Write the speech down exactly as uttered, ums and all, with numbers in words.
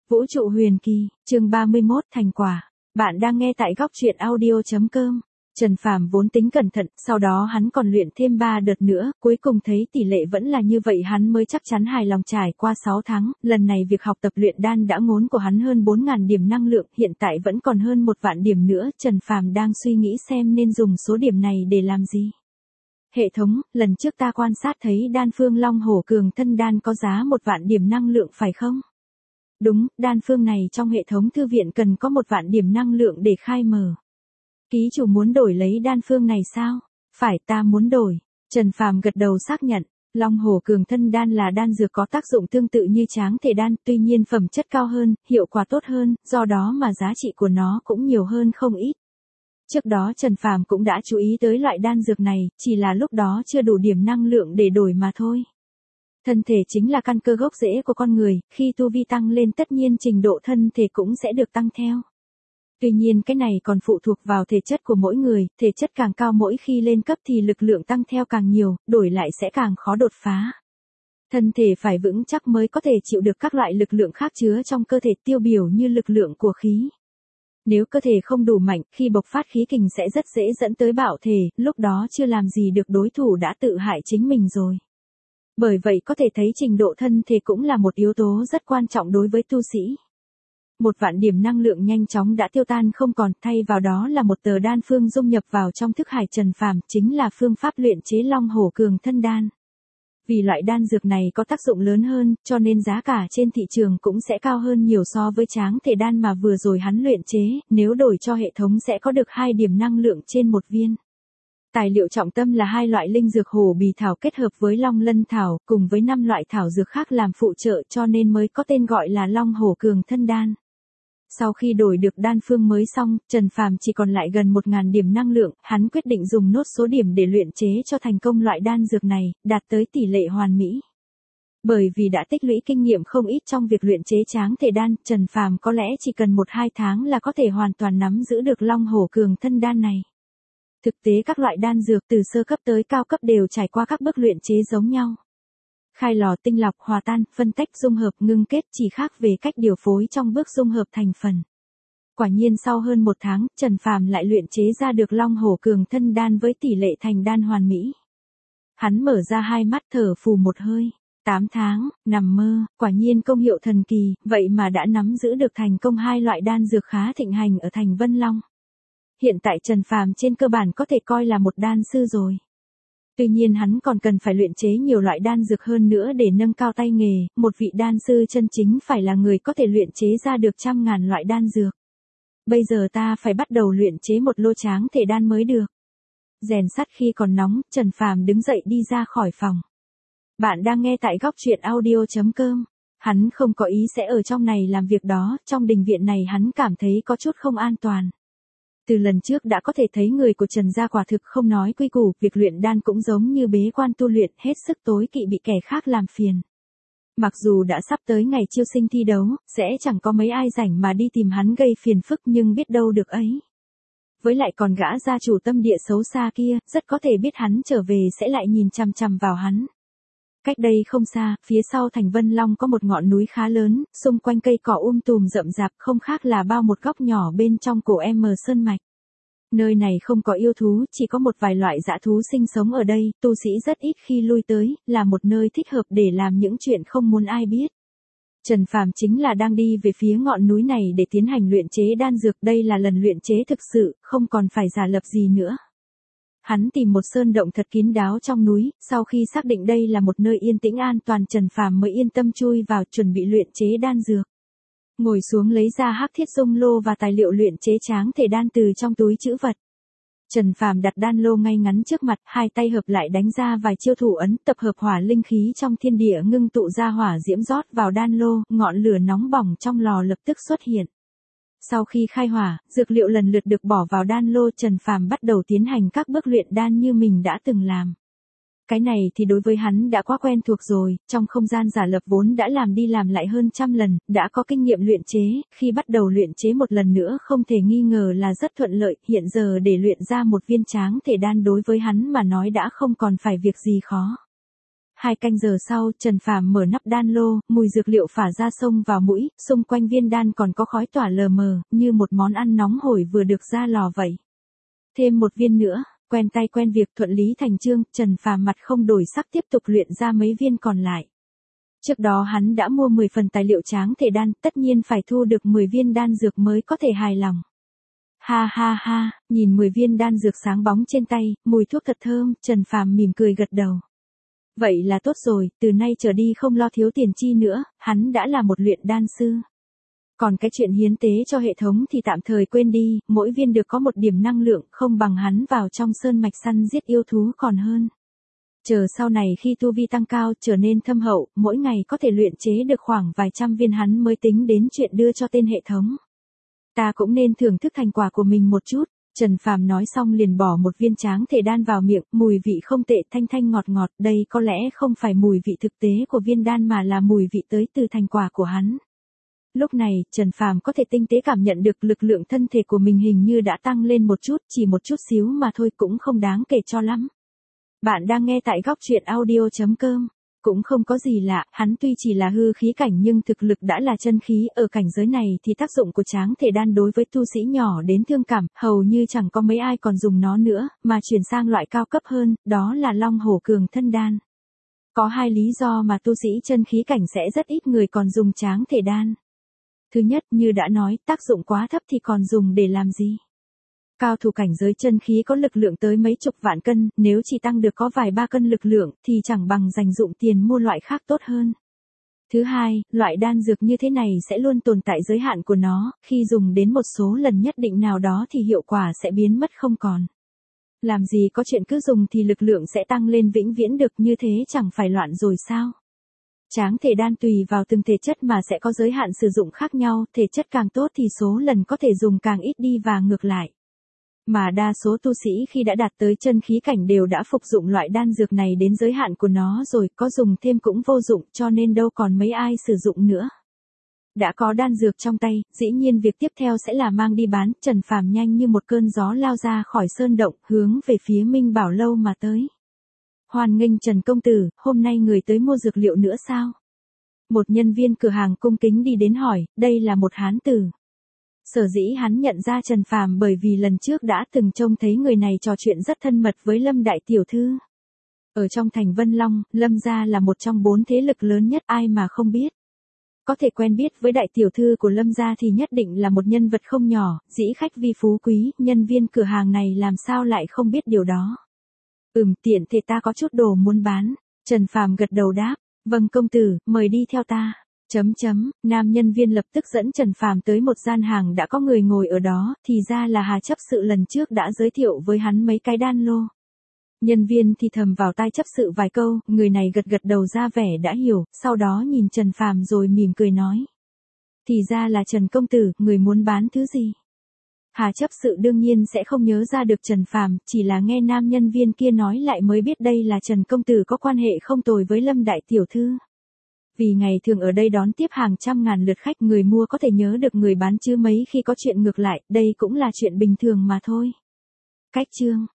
Vũ trụ huyền kỳ, chương ba mươi mốt thành quả. Bạn đang nghe tại góc truyện audio chấm com. Trần Phàm vốn tính cẩn thận, sau đó hắn còn luyện thêm ba đợt nữa, cuối cùng thấy tỷ lệ vẫn là như vậy hắn mới chắc chắn hài lòng. Trải qua sáu tháng, lần này việc học tập luyện đan đã ngốn của hắn hơn bốn nghìn điểm năng lượng, hiện tại vẫn còn hơn một vạn điểm nữa. Trần Phàm đang suy nghĩ xem nên dùng số điểm này để làm gì. Hệ thống, lần trước ta quan sát thấy đan phương Long Hổ Cường Thân Đan có giá một vạn điểm năng lượng phải không? Đúng, đan phương này trong hệ thống thư viện cần có một vạn điểm năng lượng để khai mở. Ký chủ muốn đổi lấy đan phương này sao? Phải, ta muốn đổi. Trần Phàm gật đầu xác nhận. Long Hổ Cường Thân Đan là đan dược có tác dụng tương tự như Tráng Thể Đan, tuy nhiên phẩm chất cao hơn, hiệu quả tốt hơn, do đó mà giá trị của nó cũng nhiều hơn không ít. Trước đó Trần Phàm cũng đã chú ý tới loại đan dược này, chỉ là lúc đó chưa đủ điểm năng lượng để đổi mà thôi. Thân thể chính là căn cơ gốc rễ của con người, khi tu vi tăng lên tất nhiên trình độ thân thể cũng sẽ được tăng theo. Tuy nhiên cái này còn phụ thuộc vào thể chất của mỗi người, thể chất càng cao mỗi khi lên cấp thì lực lượng tăng theo càng nhiều, đổi lại sẽ càng khó đột phá. Thân thể phải vững chắc mới có thể chịu được các loại lực lượng khác chứa trong cơ thể, tiêu biểu như lực lượng của khí. Nếu cơ thể không đủ mạnh, khi bộc phát khí kình sẽ rất dễ dẫn tới bạo thể, lúc đó chưa làm gì được đối thủ đã tự hại chính mình rồi. Bởi vậy có thể thấy trình độ thân thể cũng là một yếu tố rất quan trọng đối với tu sĩ. Một vạn điểm năng lượng nhanh chóng đã tiêu tan không còn, thay vào đó là một tờ đan phương dung nhập vào trong thức hải Trần Phàm, chính là phương pháp luyện chế Long Hổ Cường Thân Đan. Vì loại đan dược này có tác dụng lớn hơn, cho nên giá cả trên thị trường cũng sẽ cao hơn nhiều so với Tráng Thể Đan mà vừa rồi hắn luyện chế, nếu đổi cho hệ thống sẽ có được hai điểm năng lượng trên một viên. Tài liệu trọng tâm là hai loại linh dược hổ bì thảo kết hợp với long lân thảo, cùng với năm loại thảo dược khác làm phụ trợ, cho nên mới có tên gọi là Long Hổ Cường Thân Đan. Sau khi đổi được đan phương mới xong, Trần Phàm chỉ còn lại gần một nghìn điểm năng lượng, hắn quyết định dùng nốt số điểm để luyện chế cho thành công loại đan dược này, đạt tới tỷ lệ hoàn mỹ. Bởi vì đã tích lũy kinh nghiệm không ít trong việc luyện chế Tráng Thể Đan, Trần Phàm có lẽ chỉ cần một hai tháng là có thể hoàn toàn nắm giữ được Long Hổ Cường Thân Đan này. Thực tế các loại đan dược từ sơ cấp tới cao cấp đều trải qua các bước luyện chế giống nhau. Khai lò, tinh lọc, hòa tan, phân tách, dung hợp, ngưng kết, chỉ khác về cách điều phối trong bước dung hợp thành phần. Quả nhiên sau hơn một tháng, Trần Phàm lại luyện chế ra được Long Hổ Cường Thân Đan với tỷ lệ thành đan hoàn mỹ. Hắn mở ra hai mắt thở phù một hơi. tám tháng, nằm mơ, quả nhiên công hiệu thần kỳ, vậy mà đã nắm giữ được thành công hai loại đan dược khá thịnh hành ở thành Vân Long. Hiện tại Trần Phàm trên cơ bản có thể coi là một đan sư rồi. Tuy nhiên hắn còn cần phải luyện chế nhiều loại đan dược hơn nữa để nâng cao tay nghề, một vị đan sư chân chính phải là người có thể luyện chế ra được trăm ngàn loại đan dược. Bây giờ ta phải bắt đầu luyện chế một lô Tráng Thể Đan mới được. Rèn sắt khi còn nóng, Trần Phàm đứng dậy đi ra khỏi phòng. Bạn đang nghe tại góc truyện audio chấm com. Hắn không có ý sẽ ở trong này làm việc đó, trong đình viện này hắn cảm thấy có chút không an toàn. Từ lần trước đã có thể thấy người của Trần gia quả thực không nói quy củ, việc luyện đan cũng giống như bế quan tu luyện, hết sức tối kỵ bị kẻ khác làm phiền. Mặc dù đã sắp tới ngày chiêu sinh thi đấu, sẽ chẳng có mấy ai rảnh mà đi tìm hắn gây phiền phức, nhưng biết đâu được ấy. Với lại còn gã gia chủ tâm địa xấu xa kia, rất có thể biết hắn trở về sẽ lại nhìn chằm chằm vào hắn. Cách đây không xa, phía sau thành Vân Long có một ngọn núi khá lớn, xung quanh cây cỏ um tùm rậm rạp, không khác là bao một góc nhỏ bên trong cổ M Sơn Mạch. Nơi này không có yêu thú, chỉ có một vài loại dã thú sinh sống ở đây, tu sĩ rất ít khi lui tới, là một nơi thích hợp để làm những chuyện không muốn ai biết. Trần Phàm chính là đang đi về phía ngọn núi này để tiến hành luyện chế đan dược, đây là lần luyện chế thực sự, không còn phải giả lập gì nữa. Hắn tìm một sơn động thật kín đáo trong núi, sau khi xác định đây là một nơi yên tĩnh an toàn, Trần Phàm mới yên tâm chui vào chuẩn bị luyện chế đan dược. Ngồi xuống lấy ra hắc thiết dung lô và tài liệu luyện chế Tráng Thể Đan từ trong túi trữ vật. Trần Phàm đặt đan lô ngay ngắn trước mặt, hai tay hợp lại đánh ra vài chiêu thủ ấn, tập hợp hỏa linh khí trong thiên địa ngưng tụ ra hỏa diễm rót vào đan lô, ngọn lửa nóng bỏng trong lò lập tức xuất hiện. Sau khi khai hỏa, dược liệu lần lượt được bỏ vào đan lô, Trần Phàm bắt đầu tiến hành các bước luyện đan như mình đã từng làm. Cái này thì đối với hắn đã quá quen thuộc rồi, trong không gian giả lập vốn đã làm đi làm lại hơn trăm lần, đã có kinh nghiệm luyện chế, khi bắt đầu luyện chế một lần nữa không thể nghi ngờ là rất thuận lợi, hiện giờ để luyện ra một viên Tráng Thể Đan đối với hắn mà nói đã không còn phải việc gì khó. Hai canh giờ sau, Trần Phàm mở nắp đan lô, mùi dược liệu phả ra xông vào mũi, xung quanh viên đan còn có khói tỏa lờ mờ, như một món ăn nóng hổi vừa được ra lò vậy. Thêm một viên nữa, quen tay quen việc, thuận lý thành chương, Trần Phàm mặt không đổi sắc tiếp tục luyện ra mấy viên còn lại. Trước đó hắn đã mua mười phần tài liệu tráng thể đan, tất nhiên phải thu được mười viên đan dược mới có thể hài lòng. Ha ha ha, nhìn mười viên đan dược sáng bóng trên tay, mùi thuốc thật thơm, Trần Phàm mỉm cười gật đầu. Vậy là tốt rồi, từ nay trở đi không lo thiếu tiền chi nữa, hắn đã là một luyện đan sư. Còn cái chuyện hiến tế cho hệ thống thì tạm thời quên đi, mỗi viên được có một điểm năng lượng, không bằng hắn vào trong sơn mạch săn giết yêu thú còn hơn. Chờ sau này khi tu vi tăng cao trở nên thâm hậu, mỗi ngày có thể luyện chế được khoảng vài trăm viên hắn mới tính đến chuyện đưa cho tên hệ thống. Ta cũng nên thưởng thức thành quả của mình một chút. Trần Phàm nói xong liền bỏ một viên tráng thể đan vào miệng, mùi vị không tệ, thanh thanh ngọt ngọt, đây có lẽ không phải mùi vị thực tế của viên đan mà là mùi vị tới từ thành quả của hắn. Lúc này, Trần Phàm có thể tinh tế cảm nhận được lực lượng thân thể của mình hình như đã tăng lên một chút, chỉ một chút xíu mà thôi cũng không đáng kể cho lắm. Bạn đang nghe tại góc truyện audio chấm com. Cũng không có gì lạ, hắn tuy chỉ là hư khí cảnh nhưng thực lực đã là chân khí, ở cảnh giới này thì tác dụng của tráng thể đan đối với tu sĩ nhỏ đến thương cảm, hầu như chẳng có mấy ai còn dùng nó nữa, mà chuyển sang loại cao cấp hơn, đó là long hổ cường thân đan. Có hai lý do mà tu sĩ chân khí cảnh sẽ rất ít người còn dùng tráng thể đan. Thứ nhất, như đã nói, tác dụng quá thấp thì còn dùng để làm gì? Cao thủ cảnh giới chân khí có lực lượng tới mấy chục vạn cân, nếu chỉ tăng được có vài ba cân lực lượng thì chẳng bằng dành dụng tiền mua loại khác tốt hơn. Thứ hai, loại đan dược như thế này sẽ luôn tồn tại giới hạn của nó, khi dùng đến một số lần nhất định nào đó thì hiệu quả sẽ biến mất không còn. Làm gì có chuyện cứ dùng thì lực lượng sẽ tăng lên vĩnh viễn được, như thế chẳng phải loạn rồi sao? Tráng thể đan tùy vào từng thể chất mà sẽ có giới hạn sử dụng khác nhau, thể chất càng tốt thì số lần có thể dùng càng ít đi và ngược lại. Mà đa số tu sĩ khi đã đạt tới chân khí cảnh đều đã phục dụng loại đan dược này đến giới hạn của nó rồi, có dùng thêm cũng vô dụng, cho nên đâu còn mấy ai sử dụng nữa. Đã có đan dược trong tay, dĩ nhiên việc tiếp theo sẽ là mang đi bán. Trần Phàm nhanh như một cơn gió lao ra khỏi sơn động, hướng về phía Minh Bảo Lâu mà tới. Hoan nghênh Trần công tử, hôm nay người tới mua dược liệu nữa sao? Một nhân viên cửa hàng cung kính đi đến hỏi, đây là một hán tử. Sở dĩ hắn nhận ra Trần Phàm bởi vì lần trước đã từng trông thấy người này trò chuyện rất thân mật với Lâm đại tiểu thư. Ở trong thành Vân Long, Lâm gia là một trong bốn thế lực lớn nhất, ai mà không biết. Có thể quen biết với đại tiểu thư của Lâm gia thì nhất định là một nhân vật không nhỏ, dĩ khách vi phú quý, nhân viên cửa hàng này làm sao lại không biết điều đó. Ừm, tiện thể ta có chút đồ muốn bán. Trần Phàm gật đầu đáp, vâng công tử, mời đi theo ta. Chấm chấm, nam nhân viên lập tức dẫn Trần Phàm tới một gian hàng đã có người ngồi ở đó, thì ra là Hà chấp sự lần trước đã giới thiệu với hắn mấy cái đan lô. Nhân viên thì thầm vào tai chấp sự vài câu, người này gật gật đầu ra vẻ đã hiểu, sau đó nhìn Trần Phàm rồi mỉm cười nói. Thì ra là Trần công tử, người muốn bán thứ gì? Hà chấp sự đương nhiên sẽ không nhớ ra được Trần Phàm, chỉ là nghe nam nhân viên kia nói lại mới biết đây là Trần công tử có quan hệ không tồi với Lâm đại tiểu thư. Vì ngày thường ở đây đón tiếp hàng trăm ngàn lượt khách, người mua có thể nhớ được người bán chứ mấy khi có chuyện ngược lại, đây cũng là chuyện bình thường mà thôi. Cách chương